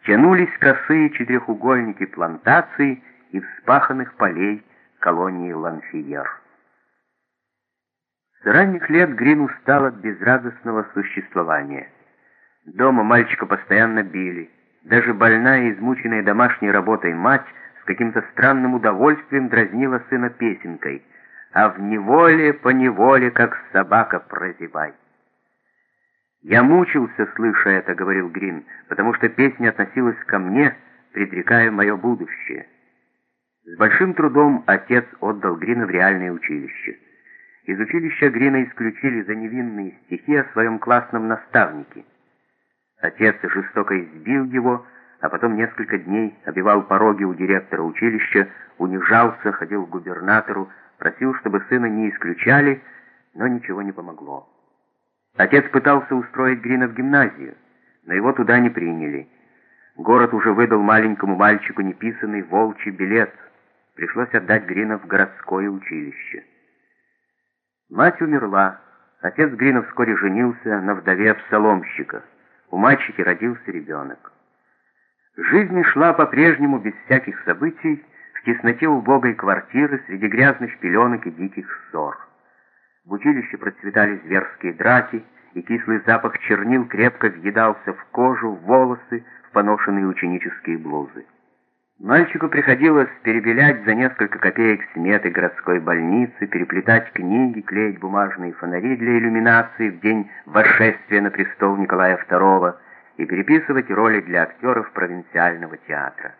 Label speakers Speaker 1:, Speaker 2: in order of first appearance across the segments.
Speaker 1: тянулись косые четырехугольники плантаций и вспаханных полей колонии Ланфиер. С ранних лет Грин устал от безрадостного существования. Дома мальчика постоянно били. Даже больная и измученная домашней работой мать с каким-то странным удовольствием дразнила сына песенкой: «А в неволе, по неволе, как собака прозябай». «Я мучился, слыша это», — говорил Грин, «потому что песня относилась ко мне, предрекая мое будущее». С большим трудом отец отдал Грина в реальное училище. Из училища Грина исключили за невинные стихи о своем классном наставнике. Отец жестоко избил его, а потом несколько дней обивал пороги у директора училища, унижался, ходил к губернатору, просил, чтобы сына не исключали, но ничего не помогло. Отец пытался устроить Грина в гимназию, но его туда не приняли. Город уже выдал маленькому мальчику неписанный волчий билет. Пришлось отдать Грина в городское училище. Мать умерла. Отец Грина вскоре женился на вдове псаломщика. У мальчики родился ребенок. Жизнь шла по-прежнему без всяких событий, в тесноте убогой квартиры, среди грязных пеленок и диких ссор. В училище процветали зверские драки, и кислый запах чернил крепко въедался в кожу, в волосы, в поношенные ученические блузы. Мальчику приходилось перебелять за несколько копеек сметы городской больницы, переплетать книги, клеить бумажные фонари для иллюминации в день восшествия на престол Николая II и переписывать роли для актеров провинциального театра.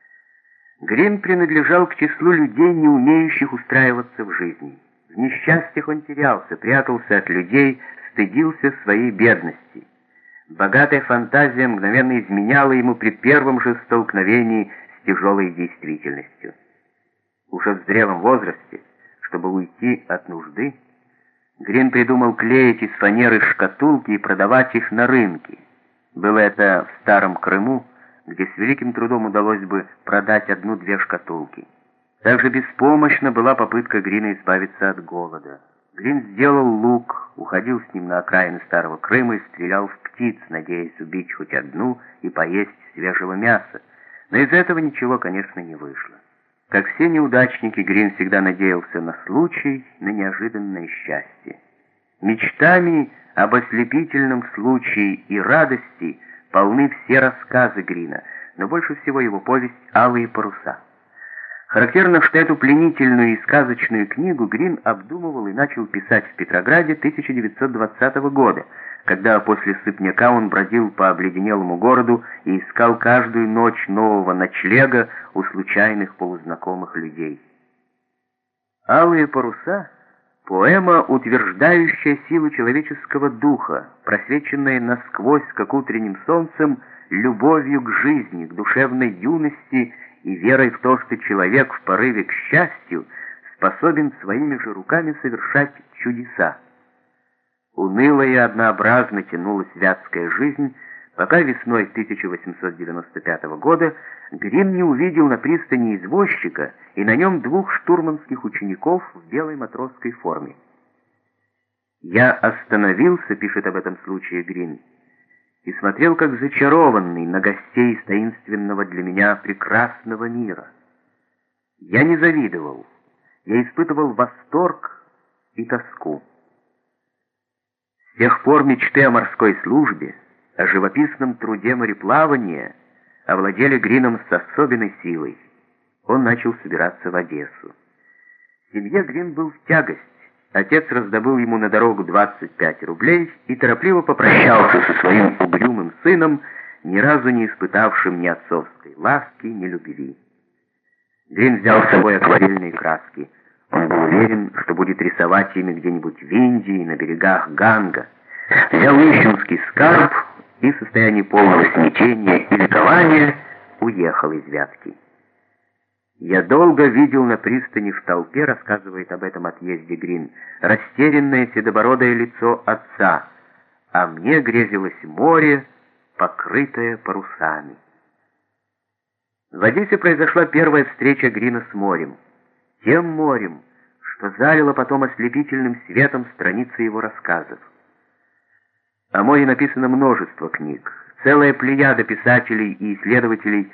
Speaker 1: Грин принадлежал к числу людей, не умеющих устраиваться в жизни. В несчастьях он терялся, прятался от людей, стыдился своей бедности. Богатая фантазия мгновенно изменяла ему при первом же столкновении с тяжелой действительностью. Уже в зрелом возрасте, чтобы уйти от нужды, Грин придумал клеить из фанеры шкатулки и продавать их на рынке. Было это в Старом Крыму, где с великим трудом удалось бы продать одну-две шкатулки. Также беспомощна была попытка Грина избавиться от голода. Грин сделал лук, уходил с ним на окраины Старого Крыма и стрелял в птиц, надеясь убить хоть одну и поесть свежего мяса. Но из этого ничего, конечно, не вышло. Как все неудачники, Грин всегда надеялся на случай, на неожиданное счастье. Мечтами об ослепительном случае и радости полны все рассказы Грина, но больше всего его повесть «Алые паруса». Характерно, что эту пленительную и сказочную книгу Грин обдумывал и начал писать в Петрограде 1920 года, когда после сыпняка он бродил по обледенелому городу и искал каждую ночь нового ночлега у случайных полузнакомых людей. «Алые паруса» — поэма, утверждающая силу человеческого духа, просвеченная насквозь, как утренним солнцем, любовью к жизни, к душевной юности и верой в то, что человек в порыве к счастью способен своими же руками совершать чудеса. Уныло и однообразно тянулась вятская жизнь, пока весной 1895 года Грин не увидел на пристани извозчика и на нем двух штурманских учеников в белой матросской форме. «Я остановился», — пишет об этом случае Грин, и смотрел как зачарованный на гостей из таинственного для меня прекрасного мира. Я не завидовал, я испытывал восторг и тоску. С тех пор мечты о морской службе, о живописном труде мореплавания овладели Грином с особенной силой. Он начал собираться в Одессу. Семье Грин был в тягость. Отец раздобыл ему на дорогу 25 рублей и торопливо попрощался со своим угрюмым сыном, ни разу не испытавшим ни отцовской ласки, ни любви. Грин взял с собой акварельные краски. Он был уверен, что будет рисовать ими где-нибудь в Индии, на берегах Ганга. Взял нищенский скарб и в состоянии полного смятения и ликования уехал из Вятки. «Я долго видел на пристани в толпе», — рассказывает об этом отъезде Грин, «растерянное седобородое лицо отца, а мне грезилось море, покрытое парусами». В Одессе произошла первая встреча Грина с морем. Тем морем, что залило потом ослепительным светом страницы его рассказов. О море написано множество книг. Целая плеяда писателей и исследователей